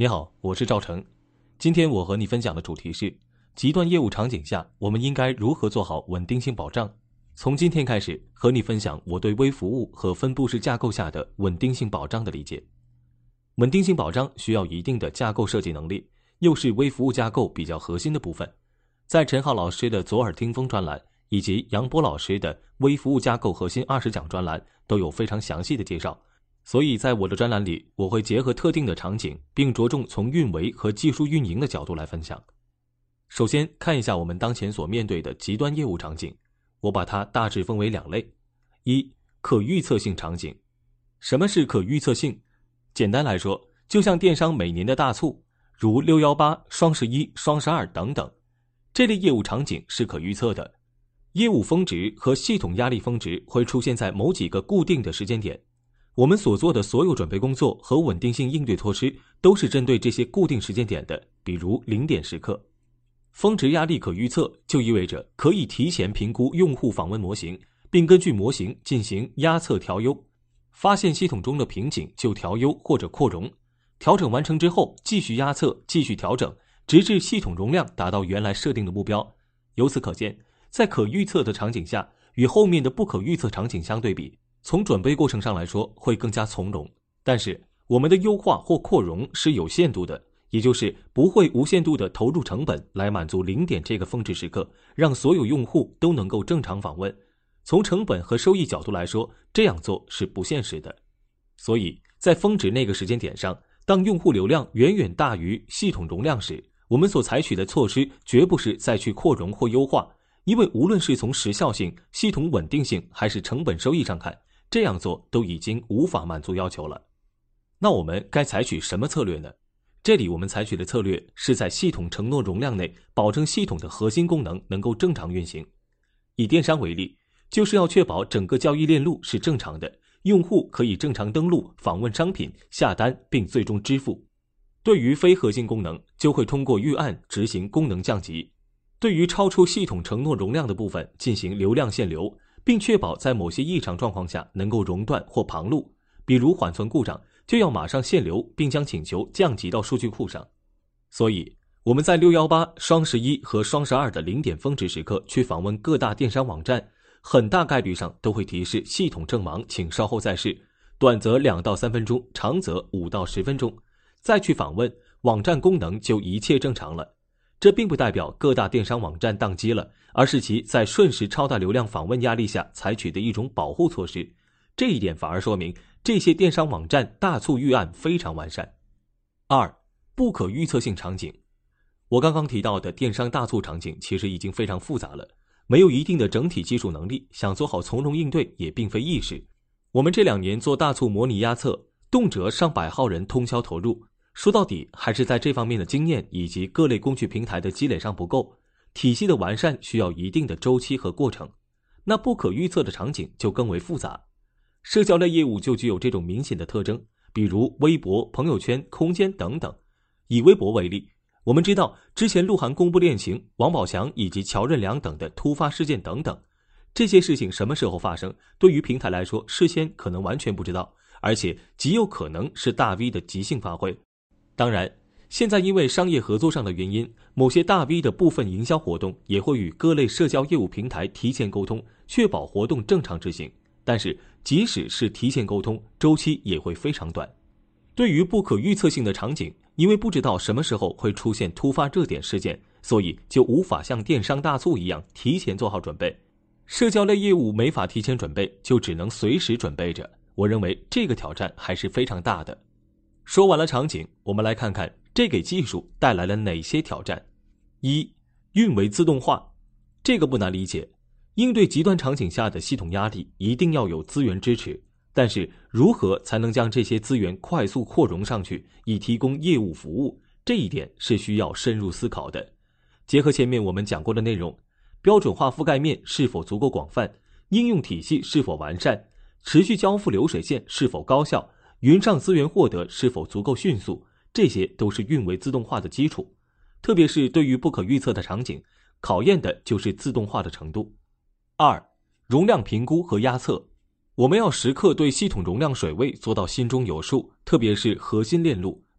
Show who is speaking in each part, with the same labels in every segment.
Speaker 1: 你好，我是赵成。今天我和你分享的主题是极端业务场景下，我们应该如何做好稳定性保障。从今天开始，和你分享我对微服务和分布式架构下的稳定性保障的理解。稳定性保障需要一定的架构设计能力，又是微服务架构比较核心的部分。在陈浩老师的左耳听风专栏以及杨波老师的微服务架构核心20讲专栏都有非常详细的介绍。所以在我的专栏里，我会结合特定的场景，并着重从运维和技术运营的角度来分享。首先看一下我们当前所面对的极端业务场景，我把它大致分为2类。一、可预测性场景。什么是可预测性？简单来说，就像电商每年的大促，如618、双11、双12等等，这类业务场景是可预测的。业务峰值和系统压力峰值会出现在某几个固定的时间点。我们所做的所有准备工作和稳定性应对措施都是针对这些固定时间点的，比如0点时刻。峰值压力可预测就意味着可以提前评估用户访问模型，并根据模型进行压测调优，发现系统中的瓶颈就调优或者扩容，调整完成之后继续压测，继续调整，直至系统容量达到原来设定的目标。由此可见，在可预测的场景下，与后面的不可预测场景相对比，从准备过程上来说会更加从容，但是我们的优化或扩容是有限度的，也就是不会无限度的投入成本来满足0点这个峰值时刻，让所有用户都能够正常访问。从成本和收益角度来说，这样做是不现实的。所以在峰值那个时间点上，当用户流量远远大于系统容量时，我们所采取的措施绝不是再去扩容或优化，因为无论是从时效性、系统稳定性还是成本收益上看，这样做都已经无法满足要求了。那我们该采取什么策略呢？这里我们采取的策略是在系统承诺容量内保证系统的核心功能能够正常运行。以电商为例，就是要确保整个交易链路是正常的，用户可以正常登录、访问商品、下单并最终支付。对于非核心功能，就会通过预案执行功能降级。对于超出系统承诺容量的部分进行流量限流，并确保在某些异常状况下能够熔断或旁录，比如缓存故障，就要马上限流并将请求降级到数据库上。所以我们在618、双11和双12的0点峰值时刻去访问各大电商网站，很大概率上都会提示系统正忙，请稍后再试，短则2到3分钟，长则5到10分钟。再去访问，网站功能就一切正常了。这并不代表各大电商网站宕机了，而是其在瞬时超大流量访问压力下采取的一种保护措施。这一点反而说明这些电商网站大促预案非常完善。2、不可预测性场景。我刚刚提到的电商大促场景其实已经非常复杂了，没有一定的整体技术能力，想做好从容应对也并非易事。我们这2年做大促模拟压测，动辄上百号人通宵投入，说到底还是在这方面的经验以及各类工具平台的积累上不够，体系的完善需要一定的周期和过程。那不可预测的场景就更为复杂。社交类业务就具有这种明显的特征，比如微博、朋友圈、空间等等。以微博为例，我们知道之前鹿晗公布恋情、王宝强以及乔任梁等的突发事件等等，这些事情什么时候发生，对于平台来说事先可能完全不知道，而且极有可能是大 V 的即兴发挥。当然，现在因为商业合作上的原因，某些大 V 的部分营销活动也会与各类社交业务平台提前沟通，确保活动正常执行。但是即使是提前沟通，周期也会非常短。对于不可预测性的场景，因为不知道什么时候会出现突发热点事件，所以就无法像电商大促一样提前做好准备。社交类业务没法提前准备，就只能随时准备着。我认为这个挑战还是非常大的。说完了场景，我们来看看这给技术带来了哪些挑战。1、运维自动化。这个不难理解，应对极端场景下的系统压力，一定要有资源支持，但是如何才能将这些资源快速扩容上去，以提供业务服务，这一点是需要深入思考的。结合前面我们讲过的内容，标准化覆盖面是否足够广泛，应用体系是否完善，持续交付流水线是否高效，云上资源获得是否足够迅速，这些都是运维自动化的基础。特别是对于不可预测的场景，考验的就是自动化的程度。2、容量评估和压测。我们要时刻对系统容量水位做到心中有数，特别是核心链路，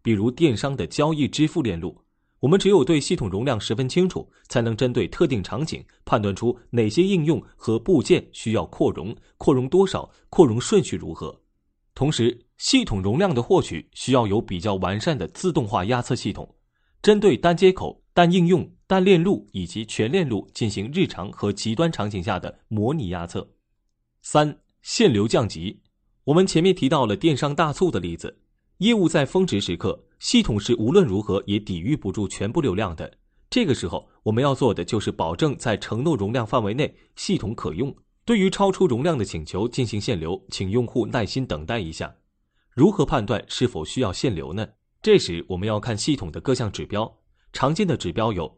Speaker 1: 比如电商的交易支付链路。我们只有对系统容量十分清楚，才能针对特定场景判断出哪些应用和部件需要扩容，扩容多少，扩容顺序如何。同时，系统容量的获取需要有比较完善的自动化压测系统，针对单接口、单应用、单链路以及全链路进行日常和极端场景下的模拟压测。3. 限流降级。我们前面提到了电商大促的例子，业务在峰值时刻，系统是无论如何也抵御不住全部流量的。这个时候，我们要做的就是保证在承诺容量范围内，系统可用。对于超出容量的请求进行限流，请用户耐心等待一下。如何判断是否需要限流呢？这时我们要看系统的各项指标，常见的指标有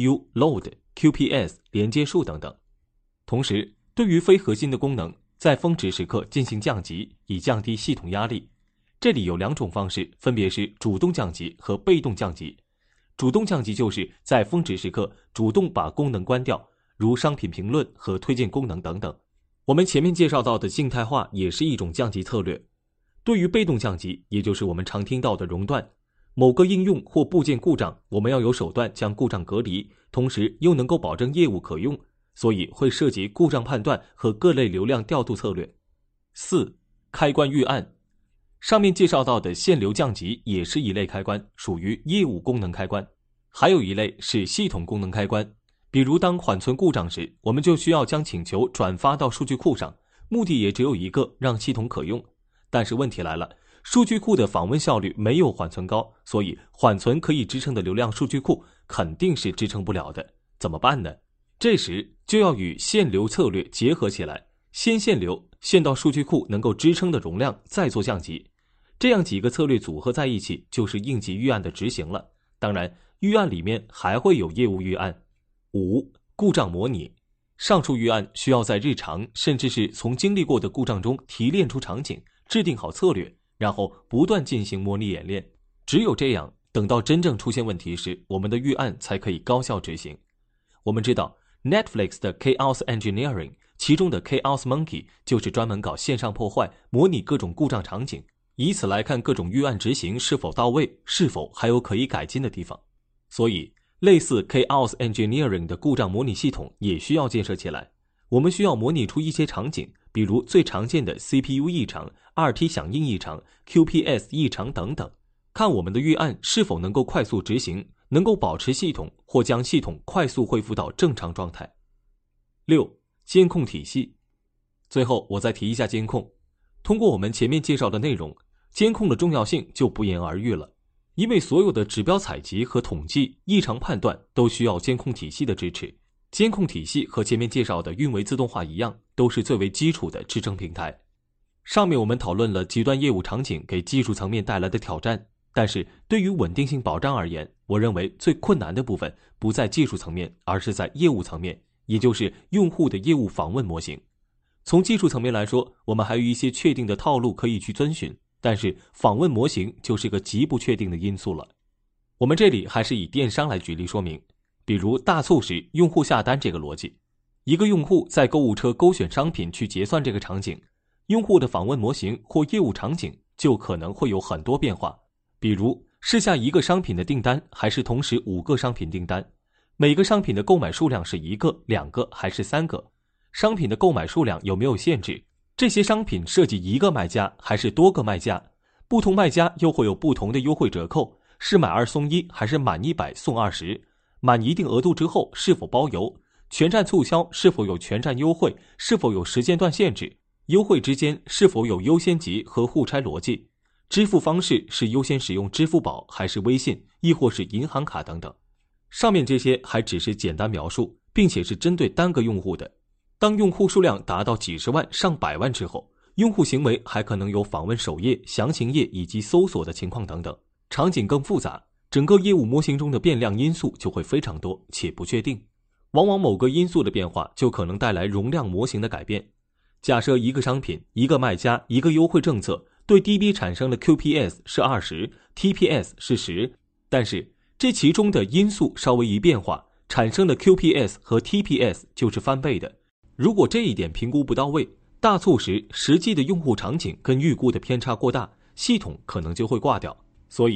Speaker 1: CPU、Load、QPS、连接数等等。同时，对于非核心的功能，在峰值时刻进行降级，以降低系统压力。这里有2种方式，分别是主动降级和被动降级。主动降级就是在峰值时刻主动把功能关掉，如商品评论和推荐功能等等。我们前面介绍到的静态化也是一种降级策略。对于被动降级，也就是我们常听到的熔断，某个应用或部件故障，我们要有手段将故障隔离，同时又能够保证业务可用，所以会涉及故障判断和各类流量调度策略。4. 开关预案。上面介绍到的限流降级也是一类开关，属于业务功能开关。还有一类是系统功能开关，比如当缓存故障时，我们就需要将请求转发到数据库上，目的也只有一个，让系统可用。但是问题来了，数据库的访问效率没有缓存高，所以缓存可以支撑的流量数据库肯定是支撑不了的。怎么办呢？这时就要与限流策略结合起来，先限流，限到数据库能够支撑的容量，再做降级。这样几个策略组合在一起，就是应急预案的执行了。当然，预案里面还会有业务预案。5. 故障模拟。上述预案需要在日常甚至是从经历过的故障中提炼出场景，制定好策略，然后不断进行模拟演练。只有这样，等到真正出现问题时，我们的预案才可以高效执行。我们知道 Netflix 的 Chaos Engineering， 其中的 Chaos Monkey 就是专门搞线上破坏，模拟各种故障场景，以此来看各种预案执行是否到位，是否还有可以改进的地方。所以类似 Chaos Engineering 的故障模拟系统也需要建设起来。我们需要模拟出一些场景，比如最常见的 CPU 异常、2T 响应异常、QPS 异常等等，看我们的预案是否能够快速执行，能够保持系统或将系统快速恢复到正常状态。6. 监控体系。最后我再提一下监控。通过我们前面介绍的内容，监控的重要性就不言而喻了。因为所有的指标采集和统计、异常判断都需要监控体系的支持。监控体系和前面介绍的运维自动化一样，都是最为基础的支撑平台。上面我们讨论了极端业务场景给技术层面带来的挑战，但是对于稳定性保障而言，我认为最困难的部分不在技术层面，而是在业务层面，也就是用户的业务访问模型。从技术层面来说，我们还有一些确定的套路可以去遵循，但是访问模型就是个极不确定的因素了。我们这里还是以电商来举例说明，比如大促时用户下单这个逻辑，一个用户在购物车勾选商品去结算这个场景，用户的访问模型或业务场景就可能会有很多变化。比如是下一个商品的订单，还是同时5个商品订单，每个商品的购买数量是1个、2个还是3个，商品的购买数量有没有限制，这些商品涉及一个卖家还是多个卖家，不同卖家又会有不同的优惠折扣，是买2送1还是满100送20，满一定额度之后是否包邮，全站促销是否有全站优惠，是否有时间段限制，优惠之间是否有优先级和互拆逻辑，支付方式是优先使用支付宝还是微信，亦或是银行卡等等。上面这些还只是简单描述，并且是针对单个用户的。当用户数量达到几十万、上百万之后，用户行为还可能有访问首页、详情页以及搜索的情况等等，场景更复杂，整个业务模型中的变量因素就会非常多且不确定。往往某个因素的变化就可能带来容量模型的改变。假设一个商品、一个卖家、一个优惠政策对 DB 产生了 QPS 是20， TPS 是10，但是这其中的因素稍微一变化，产生的 QPS 和 TPS 就是翻倍的。如果这一点评估不到位，大促时实际的用户场景跟预估的偏差过大，系统可能就会挂掉。所以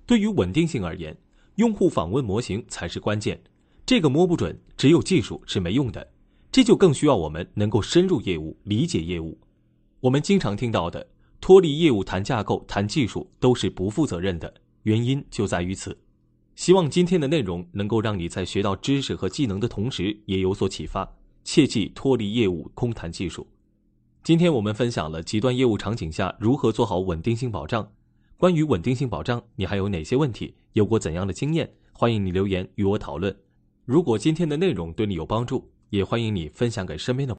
Speaker 1: 对于稳定性而言，用户访问模型才是关键，这个摸不准，只有技术是没用的。这就更需要我们能够深入业务，理解业务。我们经常听到的脱离业务谈架构、谈技术都是不负责任的，原因就在于此。希望今天的内容能够让你在学到知识和技能的同时也有所启发，切忌脱离业务空谈技术。今天我们分享了极端业务场景下如何做好稳定性保障。关于稳定性保障，你还有哪些问题？有过怎样的经验？欢迎你留言与我讨论。如果今天的内容对你有帮助，也欢迎你分享给身边的